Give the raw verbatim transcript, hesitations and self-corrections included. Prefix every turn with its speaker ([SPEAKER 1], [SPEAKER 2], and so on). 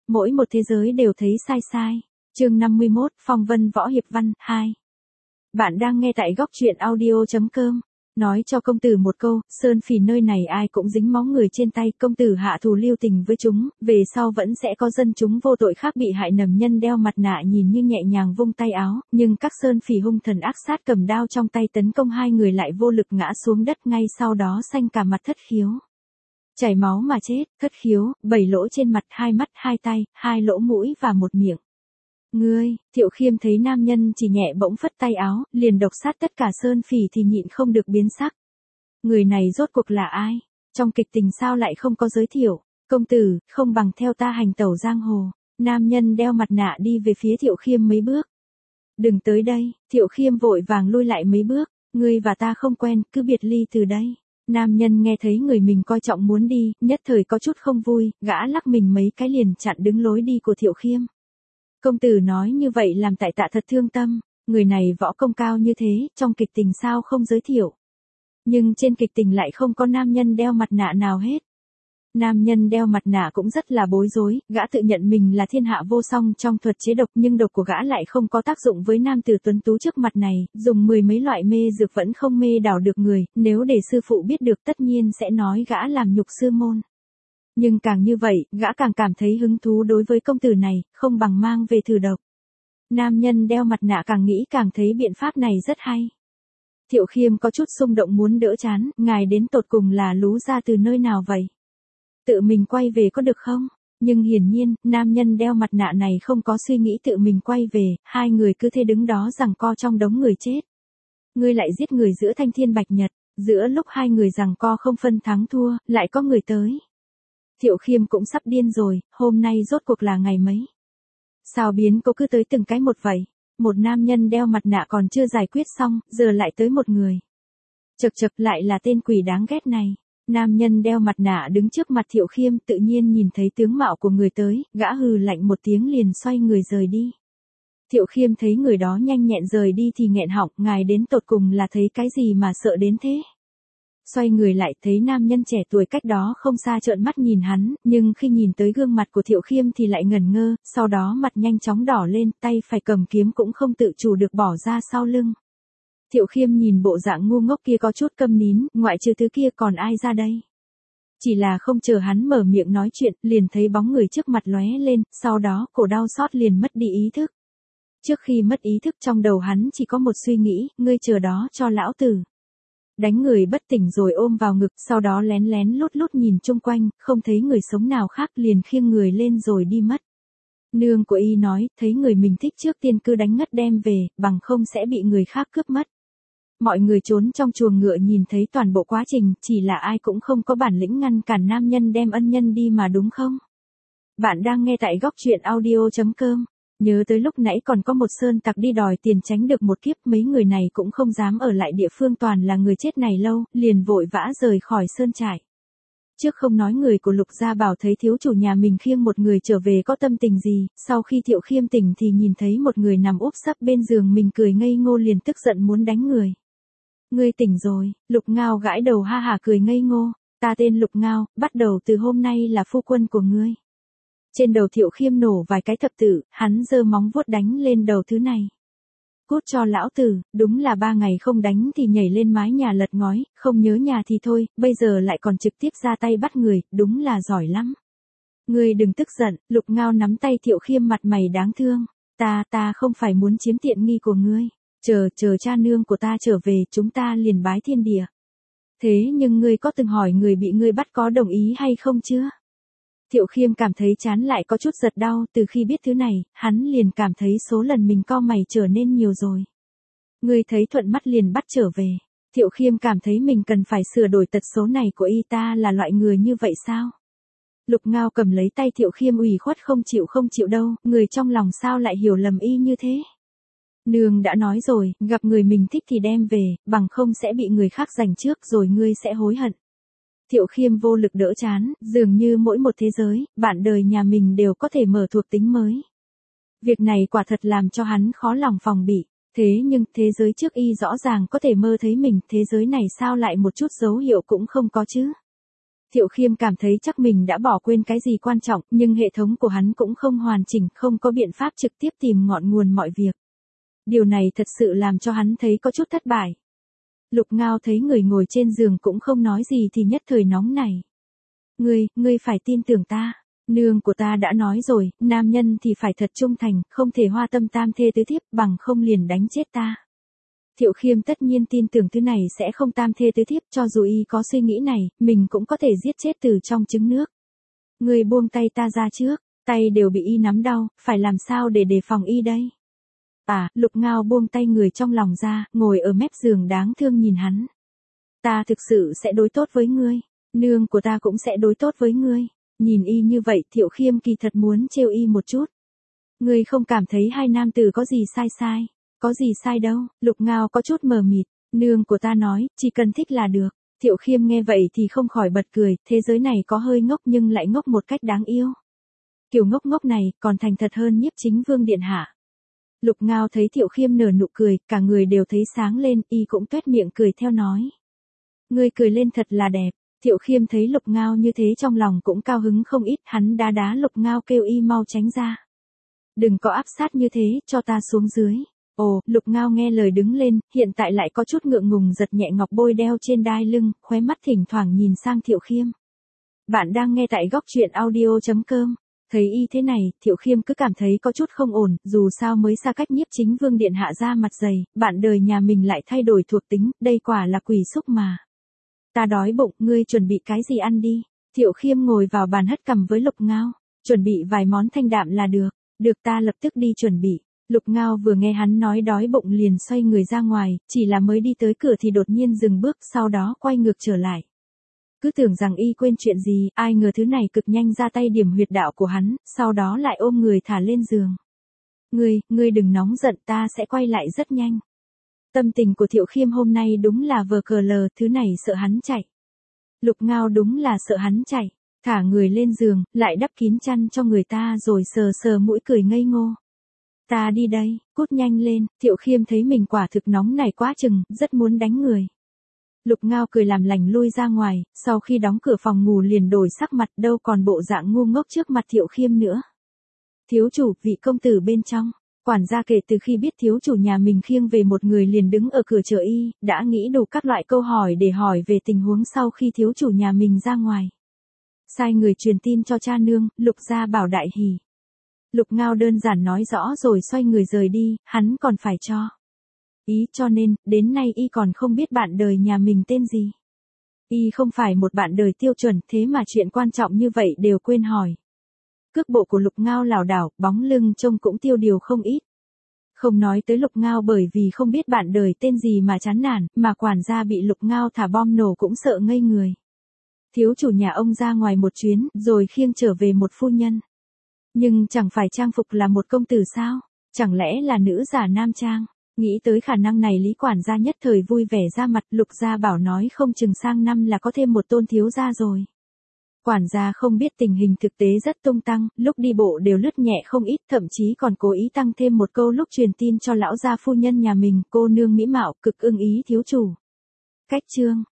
[SPEAKER 1] Mỗi một thế giới đều thấy sai sai. Chương năm mươi mốt, Phong vân võ hiệp văn, hai. Bạn đang nghe tại góc truyện audio chấm com. Nói cho công tử một câu, Sơn Phỉ nơi này ai cũng dính máu người trên tay, công tử hạ thù lưu tình với chúng, về sau vẫn sẽ có dân chúng vô tội khác bị hại. Nầm nhân đeo mặt nạ nhìn như nhẹ nhàng vung tay áo, nhưng các Sơn Phỉ hung thần ác sát cầm đao trong tay tấn công hai người lại vô lực ngã xuống đất, ngay sau đó xanh cả mặt thất khiếu. Chảy máu mà chết, thất khiếu, bảy lỗ trên mặt, hai mắt, hai tay, hai lỗ mũi và một miệng. Ngươi, Thiệu Khiêm thấy nam nhân chỉ nhẹ bỗng phất tay áo, liền độc sát tất cả Sơn Phỉ thì nhịn không được biến sắc. Người này rốt cuộc là ai? Trong kịch tình sao lại không có giới thiệu? Công tử, không bằng theo ta hành tẩu giang hồ. Nam nhân đeo mặt nạ đi về phía Thiệu Khiêm mấy bước. Đừng tới đây, Thiệu Khiêm vội vàng lui lại mấy bước. Ngươi và ta không quen, cứ biệt ly từ đây. Nam nhân nghe thấy người mình coi trọng muốn đi, nhất thời có chút không vui, gã lắc mình mấy cái liền chặn đứng lối đi của Thiệu Khiêm. Công tử nói như vậy làm tại tạ thật thương tâm, người này võ công cao như thế, trong kịch tình sao không giới thiệu. Nhưng trên kịch tình lại không có nam nhân đeo mặt nạ nào hết. Nam nhân đeo mặt nạ cũng rất là bối rối, gã tự nhận mình là thiên hạ vô song trong thuật chế độc, nhưng độc của gã lại không có tác dụng với nam tử tuấn tú trước mặt này, dùng mười mấy loại mê dược vẫn không mê đảo được người, nếu để sư phụ biết được tất nhiên sẽ nói gã làm nhục sư môn. Nhưng càng như vậy, gã càng cảm thấy hứng thú đối với công tử này, không bằng mang về thử độc. Nam nhân đeo mặt nạ càng nghĩ càng thấy biện pháp này rất hay. Thiệu Khiêm có chút xung động muốn đỡ chán, ngài đến tột cùng là lú ra từ nơi nào vậy? Tự mình quay về có được không? Nhưng hiển nhiên, nam nhân đeo mặt nạ này không có suy nghĩ tự mình quay về, hai người cứ thế đứng đó giằng co trong đống người chết. Ngươi lại giết người giữa thanh thiên bạch nhật, giữa lúc hai người giằng co không phân thắng thua, lại có người tới. Thiệu Khiêm cũng sắp điên rồi, hôm nay rốt cuộc là ngày mấy? Sao biến cố cứ tới từng cái một vậy? Một nam nhân đeo mặt nạ còn chưa giải quyết xong, giờ lại tới một người. Chật chật lại là tên quỷ đáng ghét này. Nam nhân đeo mặt nạ đứng trước mặt Thiệu Khiêm tự nhiên nhìn thấy tướng mạo của người tới, gã hừ lạnh một tiếng liền xoay người rời đi. Thiệu Khiêm thấy người đó nhanh nhẹn rời đi thì nghẹn họng, ngài đến tột cùng là thấy cái gì mà sợ đến thế? Xoay người lại thấy nam nhân trẻ tuổi cách đó không xa trợn mắt nhìn hắn, nhưng khi nhìn tới gương mặt của Thiệu Khiêm thì lại ngẩn ngơ, sau đó mặt nhanh chóng đỏ lên, tay phải cầm kiếm cũng không tự chủ được bỏ ra sau lưng. Thiệu Khiêm nhìn bộ dạng ngu ngốc kia có chút câm nín, ngoại trừ thứ kia còn ai ra đây? Chỉ là không chờ hắn mở miệng nói chuyện, liền thấy bóng người trước mặt lóe lên, sau đó cổ đau xót liền mất đi ý thức. Trước khi mất ý thức trong đầu hắn chỉ có một suy nghĩ, ngươi chờ đó cho lão tử. Đánh người bất tỉnh rồi ôm vào ngực, sau đó lén lén lút lút nhìn chung quanh, không thấy người sống nào khác liền khiêng người lên rồi đi mất. Nương của y nói, thấy người mình thích trước tiên cứ đánh ngất đem về, bằng không sẽ bị người khác cướp mất. Mọi người trốn trong chuồng ngựa nhìn thấy toàn bộ quá trình, chỉ là ai cũng không có bản lĩnh ngăn cản nam nhân đem ân nhân đi mà đúng không? Bạn đang nghe tại góc truyện audio chấm com. Nhớ tới lúc nãy còn có một sơn tặc đi đòi tiền tránh được một kiếp, mấy người này cũng không dám ở lại địa phương toàn là người chết này lâu, liền vội vã rời khỏi sơn trại. Trước không nói người của Lục Gia Bảo thấy thiếu chủ nhà mình khiêng một người trở về có tâm tình gì, sau khi Thiệu Khiêm tỉnh thì nhìn thấy một người nằm úp sấp bên giường mình cười ngây ngô liền tức giận muốn đánh người. Ngươi tỉnh rồi, Lục Ngao gãi đầu ha hả cười ngây ngô, ta tên Lục Ngao, bắt đầu từ hôm nay là phu quân của ngươi. Trên đầu Thiệu Khiêm nổ vài cái thập tử, hắn giơ móng vuốt đánh lên đầu thứ này. Cút cho lão tử, đúng là ba ngày không đánh thì nhảy lên mái nhà lật ngói, không nhớ nhà thì thôi, bây giờ lại còn trực tiếp ra tay bắt người, đúng là giỏi lắm. Ngươi đừng tức giận, Lục Ngao nắm tay Thiệu Khiêm mặt mày đáng thương, ta, ta không phải muốn chiếm tiện nghi của ngươi, chờ, chờ cha nương của ta trở về chúng ta liền bái thiên địa. Thế nhưng ngươi có từng hỏi người bị ngươi bắt có đồng ý hay không chưa? Thiệu Khiêm cảm thấy chán lại có chút giật đau, từ khi biết thứ này, hắn liền cảm thấy số lần mình cau mày trở nên nhiều rồi. Ngươi thấy thuận mắt liền bắt trở về. Thiệu Khiêm cảm thấy mình cần phải sửa đổi tật số này của y, ta là loại người như vậy sao? Lục Ngao cầm lấy tay Thiệu Khiêm ủy khuất không chịu không chịu đâu, người trong lòng sao lại hiểu lầm y như thế? Nương đã nói rồi, gặp người mình thích thì đem về, bằng không sẽ bị người khác giành trước rồi ngươi sẽ hối hận. Thiệu Khiêm vô lực đỡ chán, dường như mỗi một thế giới, bạn đời nhà mình đều có thể mở thuộc tính mới. Việc này quả thật làm cho hắn khó lòng phòng bị, thế nhưng thế giới trước y rõ ràng có thể mơ thấy mình, thế giới này sao lại một chút dấu hiệu cũng không có chứ? Thiệu Khiêm cảm thấy chắc mình đã bỏ quên cái gì quan trọng, nhưng hệ thống của hắn cũng không hoàn chỉnh, không có biện pháp trực tiếp tìm ngọn nguồn mọi việc. Điều này thật sự làm cho hắn thấy có chút thất bại. Lục Ngao thấy người ngồi trên giường cũng không nói gì thì nhất thời nóng nảy. Ngươi, ngươi phải tin tưởng ta. Nương của ta đã nói rồi, nam nhân thì phải thật trung thành, không thể hoa tâm tam thê tứ thiếp, bằng không liền đánh chết ta. Thiệu Khiêm tất nhiên tin tưởng thứ này sẽ không tam thê tứ thiếp, cho dù y có suy nghĩ này, mình cũng có thể giết chết từ trong trứng nước. Ngươi buông tay ta ra trước, tay đều bị y nắm đau, phải làm sao để đề phòng y đây? À, Lục Ngao buông tay người trong lòng ra, ngồi ở mép giường đáng thương nhìn hắn. Ta thực sự sẽ đối tốt với ngươi, nương của ta cũng sẽ đối tốt với ngươi. Nhìn y như vậy, Thiệu Khiêm kỳ thật muốn trêu y một chút. Ngươi không cảm thấy hai nam tử có gì sai sai? Có gì sai đâu? Lục Ngao có chút mờ mịt, nương của ta nói, chỉ cần thích là được. Thiệu Khiêm nghe vậy thì không khỏi bật cười, thế giới này có hơi ngốc nhưng lại ngốc một cách đáng yêu. Kiểu ngốc ngốc này còn thành thật hơn Nhiếp Chính Vương điện hạ. Lục Ngao thấy Thiệu Khiêm nở nụ cười, cả người đều thấy sáng lên, y cũng tuét miệng cười theo nói. Ngươi cười lên thật là đẹp. Thiệu Khiêm thấy Lục Ngao như thế trong lòng cũng cao hứng không ít, hắn đá đá Lục Ngao kêu y mau tránh ra. Đừng có áp sát như thế, cho ta xuống dưới. Ồ, Lục Ngao nghe lời đứng lên, hiện tại lại có chút ngượng ngùng giật nhẹ ngọc bôi đeo trên đai lưng, khóe mắt thỉnh thoảng nhìn sang Thiệu Khiêm. Bạn đang nghe tại góc truyện audio chấm com. Thấy y thế này, Thiệu Khiêm cứ cảm thấy có chút không ổn, dù sao mới xa cách Nhiếp Chính Vương điện hạ ra mặt dày, bạn đời nhà mình lại thay đổi thuộc tính, đây quả là quỷ xúc mà. Ta đói bụng, ngươi chuẩn bị cái gì ăn đi. Thiệu Khiêm ngồi vào bàn hất cằm với Lục Ngao, chuẩn bị vài món thanh đạm là được, được ta lập tức đi chuẩn bị. Lục Ngao vừa nghe hắn nói đói bụng liền xoay người ra ngoài, chỉ là mới đi tới cửa thì đột nhiên dừng bước, sau đó quay ngược trở lại. Cứ tưởng rằng y quên chuyện gì, ai ngờ thứ này cực nhanh ra tay điểm huyệt đạo của hắn, sau đó lại ôm người thả lên giường. Ngươi, ngươi đừng nóng giận, ta sẽ quay lại rất nhanh. Tâm tình của Thiệu Khiêm hôm nay đúng là vờ cờ lờ, thứ này sợ hắn chạy. Lục Ngao đúng là sợ hắn chạy, thả người lên giường, lại đắp kín chăn cho người ta rồi sờ sờ mũi cười ngây ngô. Ta đi đây, cút nhanh lên. Thiệu Khiêm thấy mình quả thực nóng này quá chừng, rất muốn đánh người. Lục Ngao cười làm lành lui ra ngoài, sau khi đóng cửa phòng ngủ liền đổi sắc mặt, đâu còn bộ dạng ngu ngốc trước mặt Thiệu Khiêm nữa. Thiếu chủ, vị công tử bên trong. Quản gia kể từ khi biết thiếu chủ nhà mình khiêng về một người liền đứng ở cửa chờ y, đã nghĩ đủ các loại câu hỏi để hỏi về tình huống sau khi thiếu chủ nhà mình ra ngoài. Sai người truyền tin cho cha nương, Lục gia bảo đại hỉ. Lục Ngao đơn giản nói rõ rồi xoay người rời đi, hắn còn phải cho ý, cho nên, đến nay y còn không biết bạn đời nhà mình tên gì. Y không phải một bạn đời tiêu chuẩn, thế mà chuyện quan trọng như vậy đều quên hỏi. Cước bộ của Lục Ngao lảo đảo, bóng lưng trông cũng tiêu điều không ít. Không nói tới Lục Ngao bởi vì không biết bạn đời tên gì mà chán nản, mà quản gia bị Lục Ngao thả bom nổ cũng sợ ngây người. Thiếu chủ nhà ông ra ngoài một chuyến, rồi khiêng trở về một phu nhân. Nhưng chẳng phải trang phục là một công tử sao? Chẳng lẽ là nữ giả nam trang? Nghĩ tới khả năng này Lý quản gia nhất thời vui vẻ ra mặt, Lục gia bảo nói không chừng sang năm là có thêm một tôn thiếu gia rồi. Quản gia không biết tình hình thực tế rất tung tăng, lúc đi bộ đều lướt nhẹ không ít, thậm chí còn cố ý tăng thêm một câu lúc truyền tin cho lão gia phu nhân nhà mình, cô nương mỹ mạo, cực ưng ý thiếu chủ. Cách chương